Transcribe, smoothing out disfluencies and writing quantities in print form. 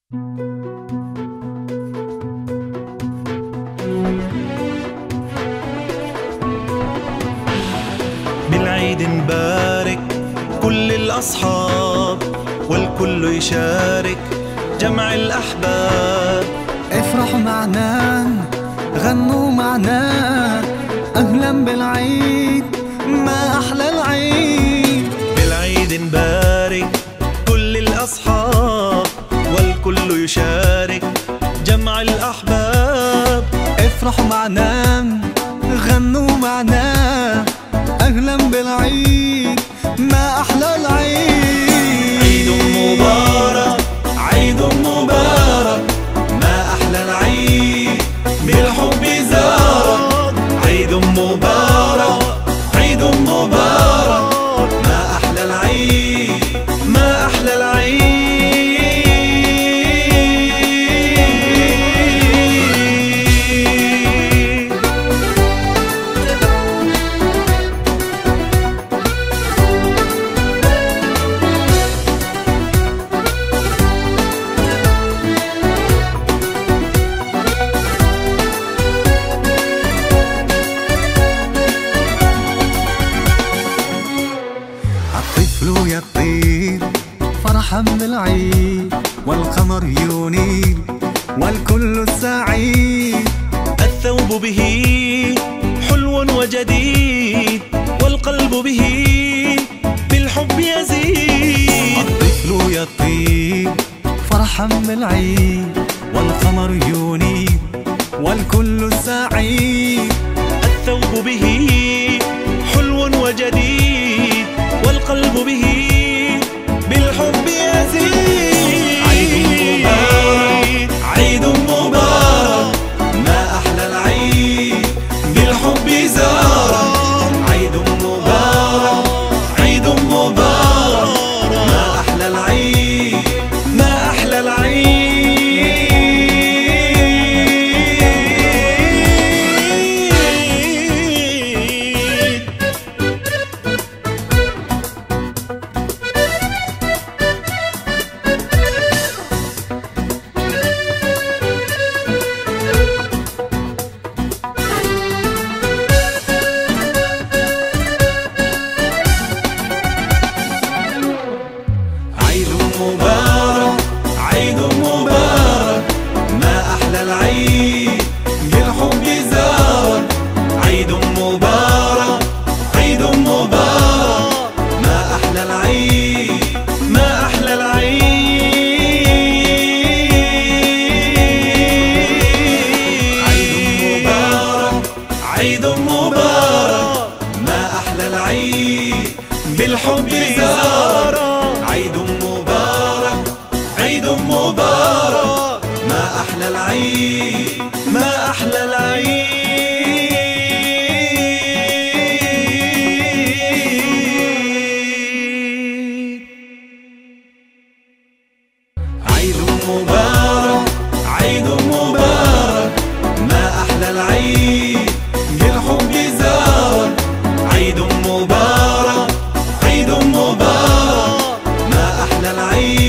بالعيد نبارك كل الأصحاب والكل يشارك جمع الأحباب. افرحوا معنا غنوا معنا أهلا بالعيد ما أحلى العيد. بالعيد نبارك كل الأصحاب والكل يشارك جمع الأحباب. افرحوا معنا غنوا معنا أهلا بالعيد ما أحلى العيد. عيد مبارك عيد مبارك ما أحلى العيد بالحب زارك. عيد مبارك عيد مبارك ما أحلى العيد ما أحلى العيد. الطفل يطير فرحا بالعيد والقمر ينير والكل سعيد. الثوب به حلو وجديد والقلب به بالحب يزيد. الطفل يطير فرحا بالعيد والقمر ينير والكل سعيد. الثوب به حلو وجديد والقلب به بالحب يزيد. عيد مبارك عيد مبارك ما أحلى العيد بالحب زارك. عيد مبارك عيد مبارك ما أحلى العيد ما أحلى العيد. عيد مبارك عيد مبارك ما أحلى العيد بالحب زارك. عيد مبارك عيد مبارك ما أحلى العيد ما أحلى العيد. عيد مبارك عيد مبارك ما أحلى العيد بالحب زارك. عيد مبارك عيد مبارك ما أحلى العيد ما أحلى العيد. عيد مبارك عيد مبارك ما أحلى العيد بالحب زارك. عيد مبارك عيد مبارك ما أحلى العيد